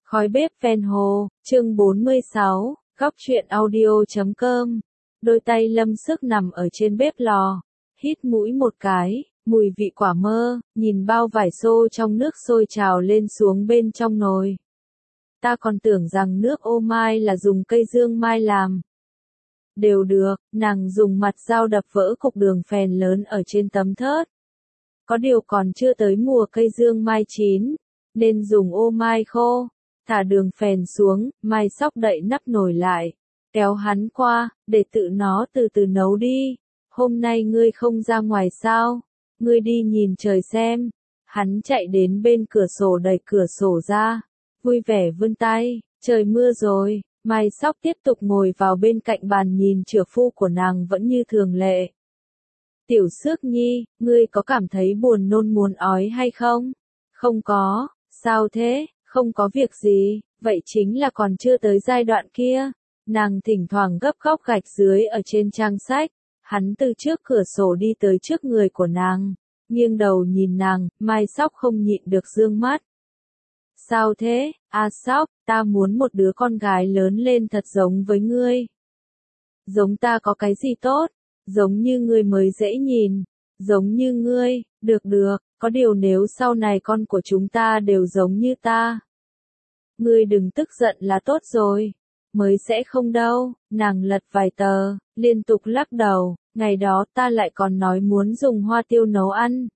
Khói bếp ven hồ, chương 46, góc truyện audio.com. Đôi tay Lâm Sức nằm ở trên bếp lò, hít mũi một cái, mùi vị quả mơ, nhìn bao vải xô trong nước sôi trào lên xuống bên trong nồi. Ta còn tưởng rằng nước ô mai là dùng cây dương mai làm. Đều được, nàng dùng mặt dao đập vỡ cục đường phèn lớn ở trên tấm thớt. Có điều còn chưa tới mùa cây dương mai chín, nên dùng ô mai khô. Thả đường phèn xuống, Mai Sóc đậy nắp nồi lại, kéo hắn qua, để tự nó từ từ nấu đi. Hôm nay ngươi không ra ngoài sao? Ngươi đi nhìn trời xem. Hắn chạy đến bên cửa sổ đẩy cửa sổ ra, vui vẻ vươn tay, trời mưa rồi. Mai Sóc tiếp tục ngồi vào bên cạnh bàn nhìn trượng phu của nàng vẫn như thường lệ. Tiểu Xước Nhi, ngươi có cảm thấy buồn nôn muốn ói hay không? Không có, sao thế? Không có việc gì, vậy chính là còn chưa tới giai đoạn kia. Nàng thỉnh thoảng gấp góc gạch dưới ở trên trang sách. Hắn từ trước cửa sổ đi tới trước người của nàng, nghiêng đầu nhìn nàng, Mai Sóc không nhịn được dương mắt. Sao thế, Sóc, ta muốn một đứa con gái lớn lên thật giống với ngươi. Giống ta có cái gì tốt, giống như ngươi mới dễ nhìn, giống như ngươi, được, có điều nếu sau này con của chúng ta đều giống như ta. Ngươi đừng tức giận là tốt rồi, mới sẽ không đâu. Nàng lật vài tờ, liên tục lắc đầu, ngày đó ta lại còn nói muốn dùng hoa tiêu nấu ăn.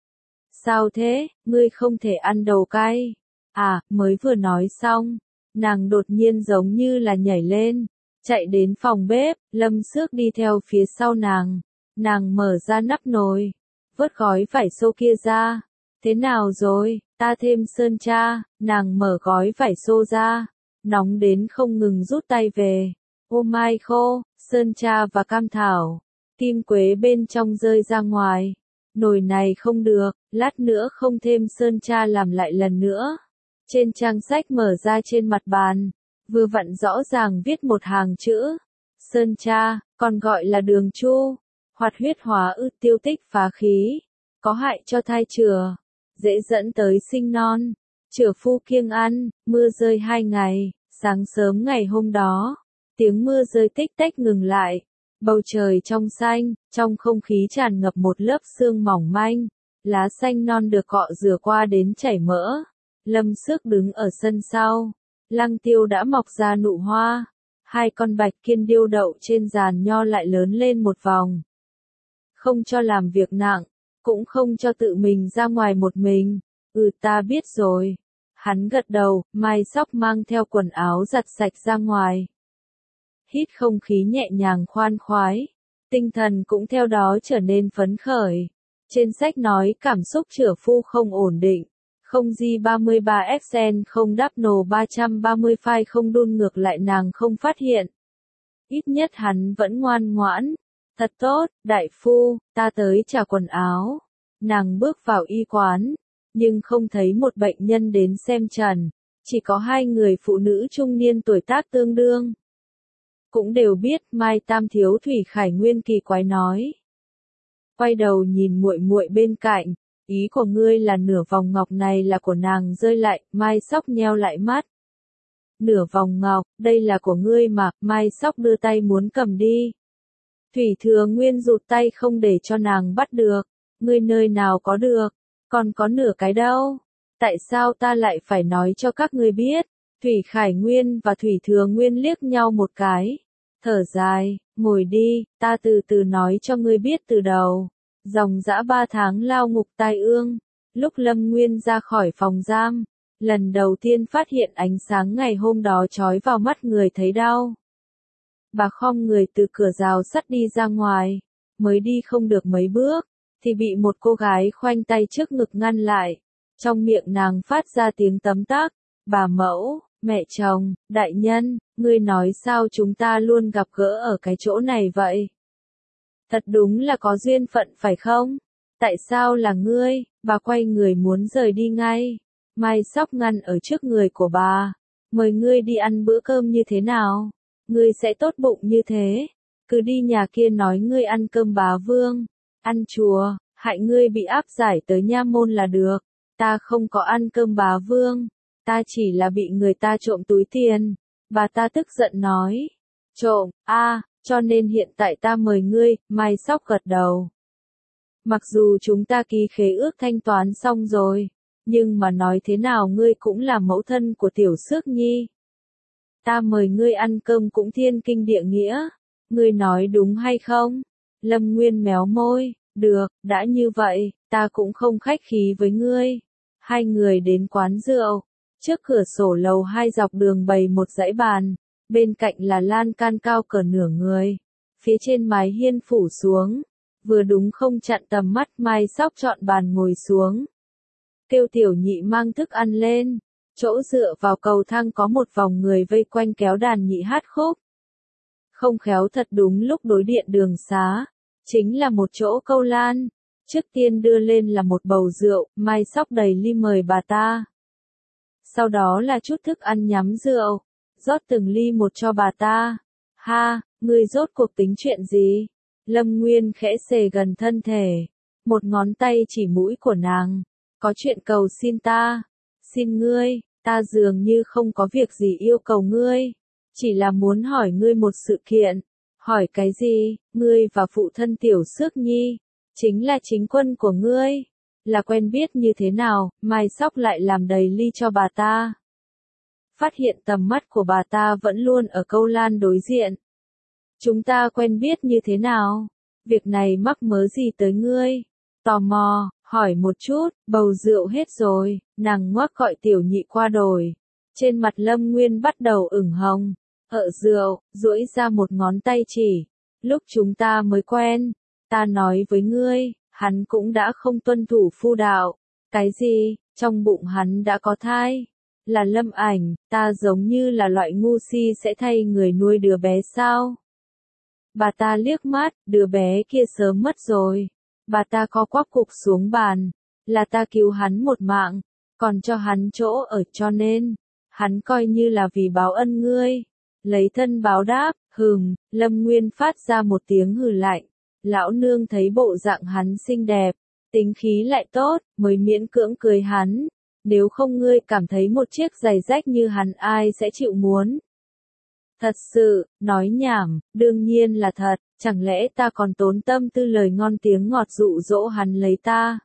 Sao thế, ngươi không thể ăn đầu cay? Mới vừa nói xong, nàng đột nhiên giống như là nhảy lên, chạy đến phòng bếp, Lâm Xước đi theo phía sau nàng. Nàng mở ra nắp nồi, vớt gói vải xô kia ra. Thế nào rồi, ta thêm sơn tra. Nàng mở gói vải xô ra, nóng đến không ngừng rút tay về. Ô mai khô, sơn tra và cam thảo, kim quế bên trong rơi ra ngoài. Nồi này không được, lát nữa không thêm sơn tra làm lại lần nữa. Trên trang sách mở ra trên mặt bàn, vừa vặn rõ ràng viết một hàng chữ. Sơn tra, còn gọi là đường chu, hoạt huyết hóa ư, tiêu tích phá khí, có hại cho thai chửa, dễ dẫn tới sinh non. Chửa phu kiêng ăn. Mưa rơi 2 ngày, sáng sớm ngày hôm đó, tiếng mưa rơi tích tách ngừng lại. Bầu trời trong xanh, trong không khí tràn ngập một lớp sương mỏng manh, lá xanh non được cọ rửa qua đến chảy mỡ. Lâm Xước đứng ở sân sau, lăng tiêu đã mọc ra nụ hoa, 2 con bạch kiên điêu đậu trên giàn nho lại lớn lên một vòng. Không cho làm việc nặng, cũng không cho tự mình ra ngoài một mình. Ta biết rồi. Hắn gật đầu. Mai Sóc mang theo quần áo giặt sạch ra ngoài. Hít không khí nhẹ nhàng khoan khoái, tinh thần cũng theo đó trở nên phấn khởi. Trên sách nói cảm xúc trửa phu không ổn định, không G33XN không đắp nổ 330 file không đun ngược lại nàng không phát hiện. Ít nhất hắn vẫn ngoan ngoãn. Thật tốt, đại phu, ta tới trả quần áo. Nàng bước vào y quán, nhưng không thấy một bệnh nhân đến xem trần, chỉ có 2 người phụ nữ trung niên tuổi tác tương đương. Cũng đều biết Mai Tam thiếu Thủy Khải Nguyên kỳ quái nói. Quay đầu nhìn muội muội bên cạnh, ý của ngươi là nửa vòng ngọc này là của nàng rơi lại. Mai Sóc nheo lại mắt. Nửa vòng ngọc, đây là của ngươi mà. Mai Sóc đưa tay muốn cầm đi. Thủy Thừa Nguyên rụt tay không để cho nàng bắt được. Ngươi nơi nào có được, còn có nửa cái đâu. Tại sao ta lại phải nói cho các ngươi biết? Thủy Khải Nguyên và Thủy Thừa Nguyên liếc nhau một cái, thở dài, ngồi đi, ta từ từ nói cho ngươi biết từ đầu. Dòng dã 3 tháng lao ngục tai ương, lúc Lâm Nguyên ra khỏi phòng giam, lần đầu tiên phát hiện ánh sáng ngày hôm đó chói vào mắt người thấy đau. Bà khom người từ cửa rào sắt đi ra ngoài, mới đi không được mấy bước, thì bị một cô gái khoanh tay trước ngực ngăn lại. Trong miệng nàng phát ra tiếng tấm tắc. Bà mẫu, mẹ chồng, đại nhân, ngươi nói sao chúng ta luôn gặp gỡ ở cái chỗ này vậy? Thật đúng là có duyên phận phải không? Tại sao là ngươi? Bà quay người muốn rời đi ngay. Mai Sóc ngăn ở trước người của bà. Mời ngươi đi ăn bữa cơm như thế nào? Ngươi sẽ tốt bụng như thế. Cứ đi nhà kia nói ngươi ăn cơm bá vương, ăn chùa, hại ngươi bị áp giải tới nha môn là được. Ta không có ăn cơm bá vương. ta chỉ là bị người ta trộm túi tiền. Bà ta tức giận nói. Trộm, cho nên hiện tại ta mời ngươi, Mai Sóc gật đầu. Mặc dù chúng ta ký khế ước thanh toán xong rồi, nhưng mà nói thế nào ngươi cũng là mẫu thân của Tiểu Xước Nhi. Ta mời ngươi ăn cơm cũng thiên kinh địa nghĩa, ngươi nói đúng hay không? Lâm Nguyên méo môi, được, đã như vậy, ta cũng không khách khí với ngươi. Hai người đến quán rượu, trước cửa sổ lầu 2 dọc đường bày một dãy bàn, bên cạnh là lan can cao cỡ nửa người, phía trên mái hiên phủ xuống, vừa đúng không chặn tầm mắt. Mai Sóc chọn bàn ngồi xuống, kêu Tiểu Nhị mang thức ăn lên. Chỗ dựa vào cầu thang có một vòng người vây quanh kéo đàn nhị hát khúc. Không khéo thật đúng lúc đối điện đường xá, chính là một chỗ câu lan. Trước tiên đưa lên là một bầu rượu, Mai Sóc đầy ly mời bà ta. Sau đó là chút thức ăn nhắm rượu, rót từng ly một cho bà ta. Ha, ngươi rốt cuộc tính chuyện gì? Lâm Nguyên khẽ xề gần thân thể, một ngón tay chỉ mũi của nàng. Có chuyện cầu xin ta. Xin ngươi, ta dường như không có việc gì yêu cầu ngươi. Chỉ là muốn hỏi ngươi một sự kiện. Hỏi cái gì? Ngươi và phụ thân Tiểu Xước Nhi, chính là chính quân của ngươi, là quen biết như thế nào? Mai Sóc lại làm đầy ly cho bà ta. Phát hiện tầm mắt của bà ta vẫn luôn ở câu lan đối diện. Chúng ta quen biết như thế nào? Việc này mắc mớ gì tới ngươi? Tò mò, hỏi một chút. Bầu rượu hết rồi, nàng ngoác gọi Tiểu Nhị qua đổi. Trên mặt Lâm Nguyên bắt đầu ửng hồng. Rượu, duỗi ra một ngón tay chỉ. Lúc chúng ta mới quen, ta nói với ngươi, hắn cũng đã không tuân thủ phu đạo. Cái gì? Trong bụng hắn đã có thai? Là Lâm Ảnh, ta giống như là loại ngu si sẽ thay người nuôi đứa bé sao? Bà ta liếc mắt, đứa bé kia sớm mất rồi. Bà ta co quắp gục xuống bàn. Là ta cứu hắn một mạng, còn cho hắn chỗ ở, cho nên hắn coi như là vì báo ân ngươi. Lấy thân báo đáp. Lâm Nguyên phát ra một tiếng hừ lạnh. Lão nương thấy bộ dạng hắn xinh đẹp, tính khí lại tốt, mới miễn cưỡng cưới hắn. Nếu không ngươi cảm thấy một chiếc giày rách như hắn ai sẽ chịu muốn? Thật sự, nói nhảm, đương nhiên là thật, chẳng lẽ ta còn tốn tâm tư lời ngon tiếng ngọt dụ dỗ hắn lấy ta?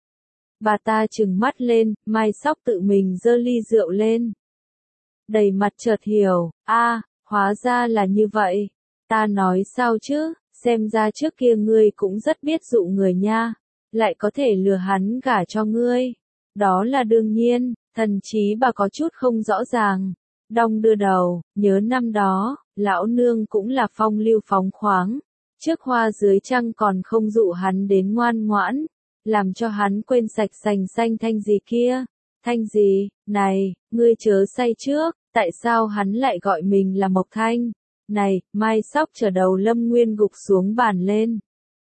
Bà ta trừng mắt lên, Mai Sóc tự mình giơ ly rượu lên. Đầy mặt chợt hiểu, hóa ra là như vậy. Ta nói sao chứ, xem ra trước kia ngươi cũng rất biết dụ người nha, lại có thể lừa hắn gả cho ngươi. Đó là đương nhiên, thần chí bà có chút không rõ ràng. Đong đưa đầu, nhớ năm đó, lão nương cũng là phong lưu phóng khoáng. Trước hoa dưới trăng còn không dụ hắn đến ngoan ngoãn, làm cho hắn quên sạch sành xanh Thanh gì kia. Thanh gì? Này, ngươi chớ say trước, tại sao hắn lại gọi mình là Mộc Thanh? Này, Mai Sóc trở đầu Lâm Nguyên gục xuống bàn lên.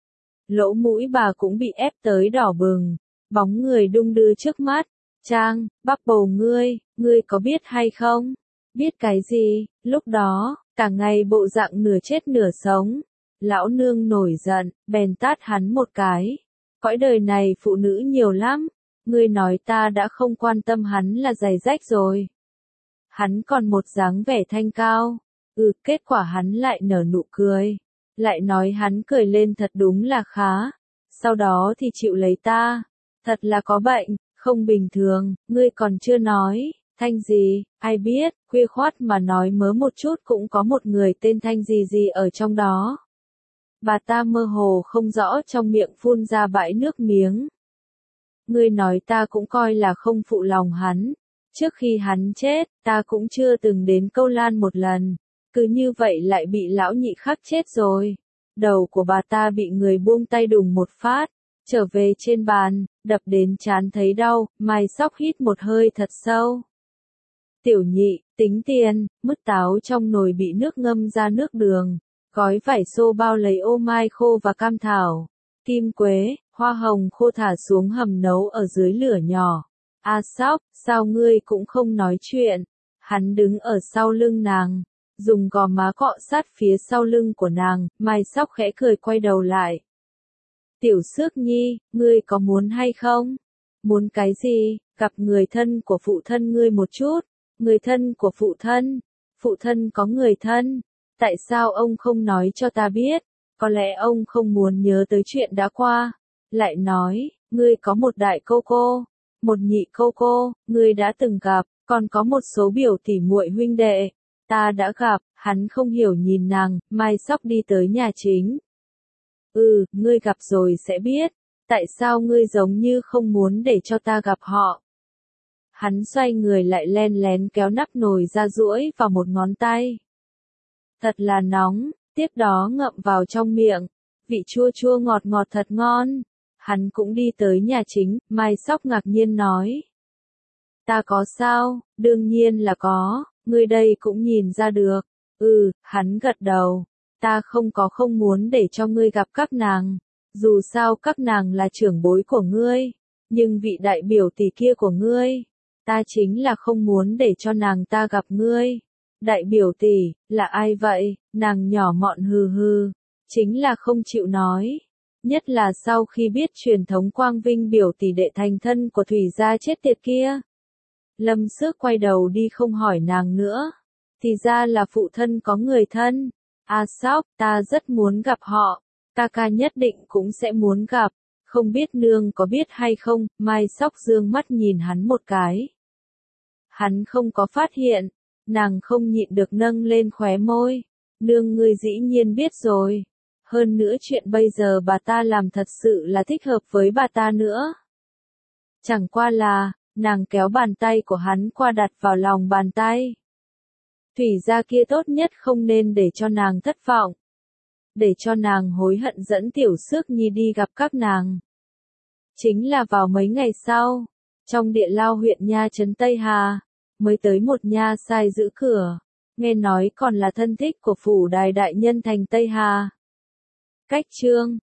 Lỗ mũi bà cũng bị ép tới đỏ bừng, bóng người đung đưa trước mắt. Trang, bắp bầu ngươi có biết hay không? Biết cái gì? Lúc đó, cả ngày bộ dạng nửa chết nửa sống. Lão nương nổi giận, bèn tát hắn một cái. Cõi đời này phụ nữ nhiều lắm, ngươi nói ta đã không quan tâm hắn là giày rách rồi. Hắn còn một dáng vẻ thanh cao. Kết quả hắn lại nở nụ cười. Lại nói hắn cười lên thật đúng là khá. Sau đó thì chịu lấy ta. Thật là có bệnh, không bình thường, ngươi còn chưa nói. Thanh gì, ai biết, khuya khoát mà nói mớ một chút cũng có một người tên Thanh gì gì ở trong đó. Bà ta mơ hồ không rõ trong miệng phun ra bãi nước miếng. Ngươi nói ta cũng coi là không phụ lòng hắn. Trước khi hắn chết, ta cũng chưa từng đến câu lan một lần. Cứ như vậy lại bị lão nhị khắc chết rồi. Đầu của bà ta bị người buông tay đùng một phát. Trở về trên bàn, đập đến trán thấy đau, Mai Sóc hít một hơi thật sâu. Tiểu Nhị, tính tiền. Mứt táo trong nồi bị nước ngâm ra nước đường. Gói vải xô bao lấy ô mai khô và cam thảo. Kim quế, hoa hồng khô thả xuống hầm nấu ở dưới lửa nhỏ. Sóc, sao ngươi cũng không nói chuyện? Hắn đứng ở sau lưng nàng, dùng gò má cọ sát phía sau lưng của nàng. Mai Sóc khẽ cười quay đầu lại. Tiểu Xước Nhi, ngươi có muốn hay không? Muốn cái gì? gặp người thân của phụ thân ngươi một chút. Người thân của phụ thân có người thân. Tại sao ông không nói cho ta biết? Có lẽ ông không muốn nhớ tới chuyện đã qua. Lại nói, ngươi có một đại cô cô, một nhị cô cô, ngươi đã từng gặp, còn có một số biểu tỷ muội huynh đệ. Ta đã gặp, hắn không hiểu nhìn nàng, Mai Sóc đi tới nhà chính. Ngươi gặp rồi sẽ biết, tại sao ngươi giống như không muốn để cho ta gặp họ. Hắn xoay người lại len lén kéo nắp nồi ra duỗi vào một ngón tay. Thật là nóng, tiếp đó ngậm vào trong miệng, vị chua chua ngọt ngọt thật ngon. Hắn cũng đi tới nhà chính, Mai Sóc ngạc nhiên nói. Ta có sao, đương nhiên là có, ngươi đây cũng nhìn ra được. Hắn gật đầu, ta không muốn để cho ngươi gặp các nàng, dù sao các nàng là trưởng bối của ngươi, nhưng vị đại biểu tỷ kia của ngươi, ta chính là không muốn để cho nàng ta gặp ngươi. Đại biểu tỷ, là ai vậy? Nàng nhỏ mọn hừ hừ, chính là không chịu nói. Nhất là sau khi biết truyền thống quang vinh biểu tỷ đệ thành thân của Thủy gia chết tiệt kia. Lâm Xước quay đầu đi không hỏi nàng nữa. Thì ra là phụ thân có người thân. Sóc, ta rất muốn gặp họ. Ca ca nhất định cũng sẽ muốn gặp. Không biết nương có biết hay không? Mai Sóc dương mắt nhìn hắn một cái. Hắn không có phát hiện. Nàng không nhịn được nâng lên khóe môi. Nương ngươi dĩ nhiên biết rồi. Hơn nữa chuyện bây giờ bà ta làm thật sự là thích hợp với bà ta nữa. Chẳng qua là, nàng kéo bàn tay của hắn qua đặt vào lòng bàn tay. Thủy gia kia tốt nhất không nên để cho nàng thất vọng. Để cho nàng hối hận dẫn Tiểu Xước Nhi đi gặp các nàng. Chính là vào mấy ngày sau, trong địa lao huyện nha trấn Tây Hà, mới tới một nha sai giữ cửa, nghe nói còn là thân thích của phủ đài đại nhân thành Tây Hà. Cách chương